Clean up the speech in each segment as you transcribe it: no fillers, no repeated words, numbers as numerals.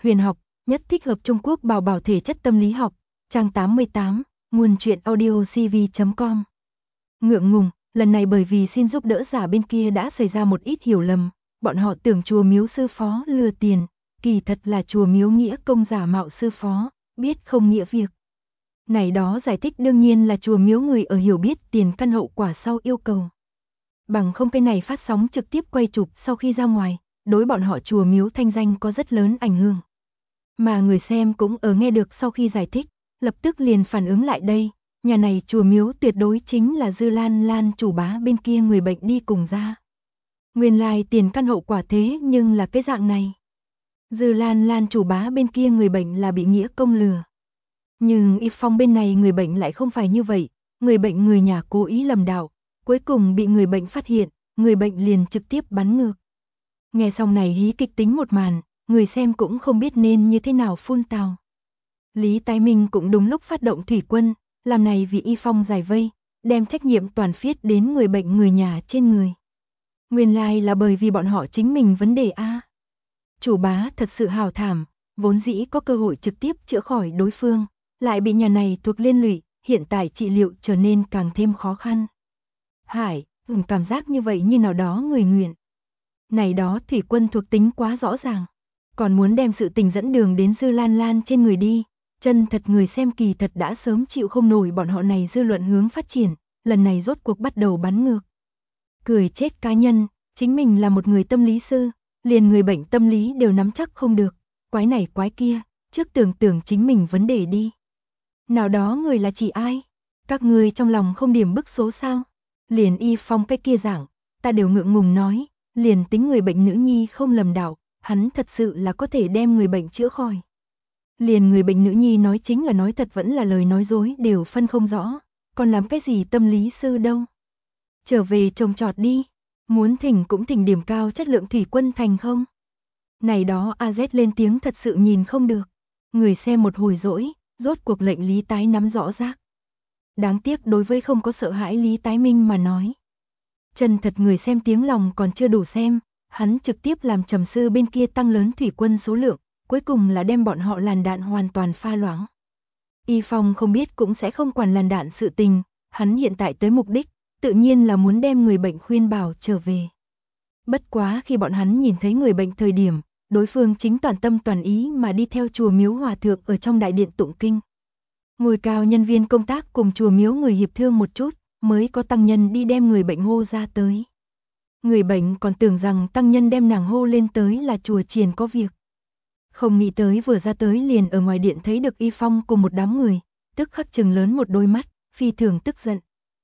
huyền học, nhất thích hợp Trung Quốc bảo bảo thể chất tâm lý học, trang 88, nguồn truyện audio cv.com. Ngượng ngùng, lần này bởi vì xin giúp đỡ giả bên kia đã xảy ra một ít hiểu lầm, bọn họ tưởng chùa miếu sư phó lừa tiền, kỳ thật là chùa miếu nghĩa công giả mạo sư phó, biết không nghĩa việc. Này đó giải thích đương nhiên là chùa miếu người ở hiểu biết tiền căn hậu quả sau yêu cầu. Bằng không cái này phát sóng trực tiếp quay chụp sau khi ra ngoài, đối bọn họ chùa miếu thanh danh có rất lớn ảnh hưởng. Mà người xem cũng ở nghe được sau khi giải thích, lập tức liền phản ứng lại đây, nhà này chùa miếu tuyệt đối chính là Dư Lan Lan chủ bá bên kia người bệnh đi cùng ra. Nguyên lai tiền căn hậu quả thế nhưng là cái dạng này. Dư Lan Lan chủ bá bên kia người bệnh là bị nghĩa công lừa. Nhưng Y Phong bên này người bệnh lại không phải như vậy, người bệnh người nhà cố ý lầm đạo, cuối cùng bị người bệnh phát hiện, người bệnh liền trực tiếp bắn ngược. Nghe xong này hí kịch tính một màn, người xem cũng không biết nên như thế nào phun tào. Lý Tái Minh cũng đúng lúc phát động thủy quân, làm này vì Y Phong giải vây, đem trách nhiệm toàn phiết đến người bệnh người nhà trên người. Nguyên lai là bởi vì bọn họ chính mình vấn đề a. Chủ bá thật sự hào thảm, vốn dĩ có cơ hội trực tiếp chữa khỏi đối phương, lại bị nhà này thuộc liên lụy, hiện tại trị liệu trở nên càng thêm khó khăn. Hải, cảm giác như vậy như nào đó người nguyện. Này đó thủy quân thuộc tính quá rõ ràng, còn muốn đem sự tình dẫn đường đến Dư Lan Lan trên người đi, chân thật người xem kỳ thật đã sớm chịu không nổi bọn họ này dư luận hướng phát triển, lần này rốt cuộc bắt đầu bắn ngược. Cười chết cá nhân, chính mình là một người tâm lý sư, liền người bệnh tâm lý đều nắm chắc không được, quái này quái kia, trước tưởng chính mình vấn đề đi. Nào đó người là chỉ ai? Các người trong lòng không điểm bức số sao? Liền Y Phong cái kia giảng, ta đều ngượng ngùng nói, liền tính người bệnh nữ nhi không lầm đạo, hắn thật sự là có thể đem người bệnh chữa khỏi. Liền người bệnh nữ nhi nói chính là nói thật vẫn là lời nói dối đều phân không rõ, còn làm cái gì tâm lý sư đâu. Trở về trồng trọt đi, muốn thỉnh cũng thỉnh điểm cao chất lượng thủy quân thành không? Này đó AZ lên tiếng thật sự nhìn không được, người xem một hồi dỗi, rốt cuộc lệnh Lý Tái nắm rõ rác. Đáng tiếc đối với không có sợ hãi Lý Tái Minh mà nói. Chân thật người xem tiếng lòng còn chưa đủ xem, hắn trực tiếp làm trầm sư bên kia tăng lớn thủy quân số lượng, cuối cùng là đem bọn họ làn đạn hoàn toàn pha loãng. Y Phong không biết cũng sẽ không quản làn đạn sự tình, hắn hiện tại tới mục đích, tự nhiên là muốn đem người bệnh khuyên bảo trở về. Bất quá khi bọn hắn nhìn thấy người bệnh thời điểm, đối phương chính toàn tâm toàn ý mà đi theo chùa miếu hòa thượng ở trong đại điện tụng kinh. Ngồi cao nhân viên công tác cùng chùa miếu người hiệp thương một chút, mới có tăng nhân đi đem người bệnh hô ra tới. Người bệnh còn tưởng rằng tăng nhân đem nàng hô lên tới là chùa chiền có việc. Không nghĩ tới vừa ra tới liền ở ngoài điện thấy được Y Phong cùng một đám người, tức khắc trừng lớn một đôi mắt, phi thường tức giận.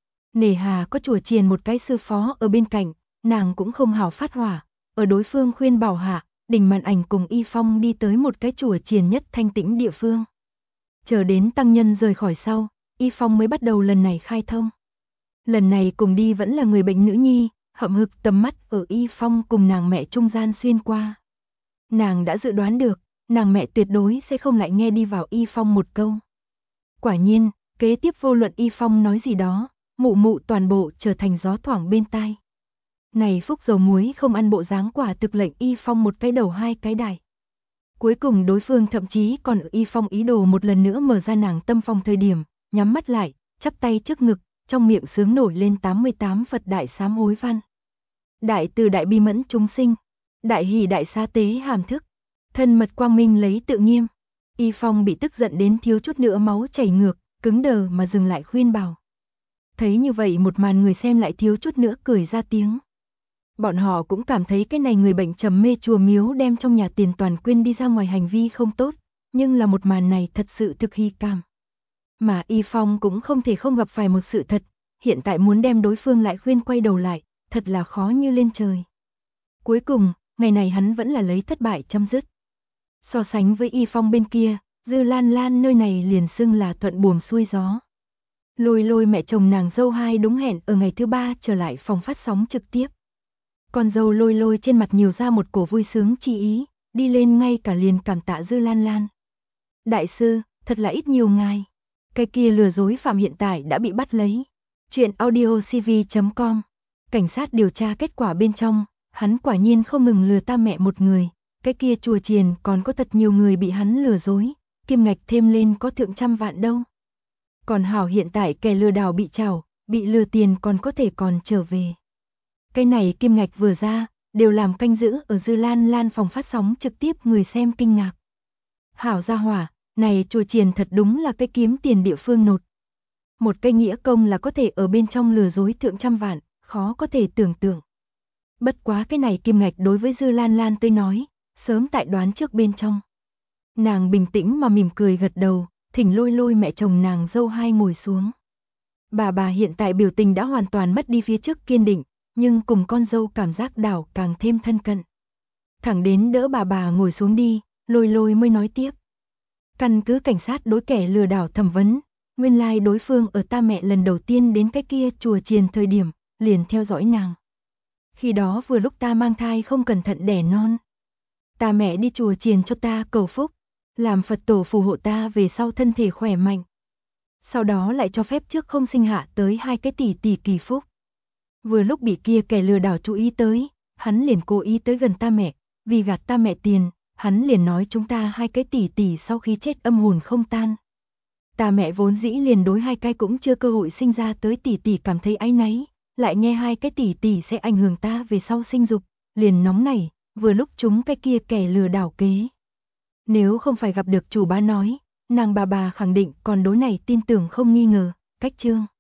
Nề hà có chùa chiền một cái sư phó ở bên cạnh, nàng cũng không hảo phát hỏa, ở đối phương khuyên bảo hạ, Đình Màn Ảnh cùng Y Phong đi tới một cái chùa chiền nhất thanh tĩnh địa phương. Chờ đến tăng nhân rời khỏi sau, Y Phong mới bắt đầu lần này khai thông. Lần này cùng đi vẫn là người bệnh nữ nhi, hậm hực tầm mắt ở Y Phong cùng nàng mẹ trung gian xuyên qua. Nàng đã dự đoán được, nàng mẹ tuyệt đối sẽ không lại nghe đi vào Y Phong một câu. Quả nhiên, kế tiếp vô luận Y Phong nói gì đó, mụ mụ toàn bộ trở thành gió thoảng bên tai. Này phúc dầu muối không ăn bộ dáng quả thực lệnh Y Phong một cái đầu hai cái đài. Cuối cùng đối phương thậm chí còn ở Y Phong ý đồ một lần nữa mở ra nàng tâm phòng thời điểm, nhắm mắt lại, chắp tay trước ngực, trong miệng sướng nổi lên 88 Phật đại sám hối văn. Đại từ đại bi mẫn chúng sinh, đại hỷ đại sa tế hàm thức, thân mật quang minh lấy tự nghiêm. Y Phong bị tức giận đến thiếu chút nữa máu chảy ngược, cứng đờ mà dừng lại khuyên bảo. Thấy như vậy một màn người xem lại thiếu chút nữa cười ra tiếng. Bọn họ cũng cảm thấy cái này người bệnh trầm mê chùa miếu đem trong nhà tiền toàn quyên đi ra ngoài hành vi không tốt, nhưng là một màn này thật sự thực hy cảm. Mà Y Phong cũng không thể không gặp phải một sự thật, hiện tại muốn đem đối phương lại khuyên quay đầu lại, thật là khó như lên trời. Cuối cùng, ngày này hắn vẫn là lấy thất bại chấm dứt. So sánh với Y Phong bên kia, Dư Lan Lan nơi này liền xưng là thuận buồm xuôi gió. Lôi Lôi mẹ chồng nàng dâu hai đúng hẹn ở ngày thứ 3 trở lại phòng phát sóng trực tiếp. Con dâu Lôi Lôi trên mặt nhiều ra một cổ vui sướng chi ý, đi lên ngay cả liền cảm tạ Dư Lan Lan. Đại sư, thật là ít nhiều ngài. Cái kia lừa dối phạm hiện tại đã bị bắt lấy. Chuyện audio cv.com. Cảnh sát điều tra kết quả bên trong, hắn quả nhiên không ngừng lừa ta mẹ một người, Cái kia chùa chiền còn có thật nhiều người bị hắn lừa dối, kim ngạch thêm lên có thượng trăm vạn đâu. Còn hảo hiện tại kẻ lừa đảo bị trảo, bị lừa tiền còn có thể còn trở về. Cái này kim ngạch vừa ra, đều làm canh giữ ở Dư Lan Lan phòng phát sóng trực tiếp người xem kinh ngạc. Hảo gia hỏa, này chùa chiền thật đúng là cái kiếm tiền địa phương nột. Một cây nghĩa công là có thể ở bên trong lừa dối thượng trăm vạn, khó có thể tưởng tượng. Bất quá cái này kim ngạch đối với Dư Lan Lan tới nói, sớm tại đoán trước bên trong. Nàng bình tĩnh mà mỉm cười gật đầu, thỉnh Lôi Lôi mẹ chồng nàng dâu hai ngồi xuống. Bà hiện tại biểu tình đã hoàn toàn mất đi phía trước kiên định, nhưng cùng con dâu cảm giác đảo càng thêm thân cận. Thẳng đến đỡ bà ngồi xuống đi, Lôi Lôi mới nói tiếp. Căn cứ cảnh sát đối kẻ lừa đảo thẩm vấn, nguyên lai đối phương ở ta mẹ lần đầu tiên đến cái kia chùa chiền thời điểm, liền theo dõi nàng. Khi đó vừa lúc ta mang thai không cẩn thận đẻ non. Ta mẹ đi chùa chiền cho ta cầu phúc, làm Phật tổ phù hộ ta về sau thân thể khỏe mạnh. Sau đó lại cho phép trước không sinh hạ tới 2 cái tỷ kỳ phúc. Vừa lúc bị kia kẻ lừa đảo chú ý tới, hắn liền cố ý tới gần ta mẹ, vì gạt ta mẹ tiền, hắn liền nói chúng ta 2 cái tỷ sau khi chết âm hồn không tan. Ta mẹ vốn dĩ liền đối 2 cái cũng chưa cơ hội sinh ra tới tỷ cảm thấy áy náy, lại nghe 2 cái tỷ sẽ ảnh hưởng ta về sau sinh dục, liền nóng nảy, vừa lúc chúng cái kia kẻ lừa đảo kế. Nếu không phải gặp được chủ bá nói, nàng bà khẳng định còn đối này tin tưởng không nghi ngờ, cách chương.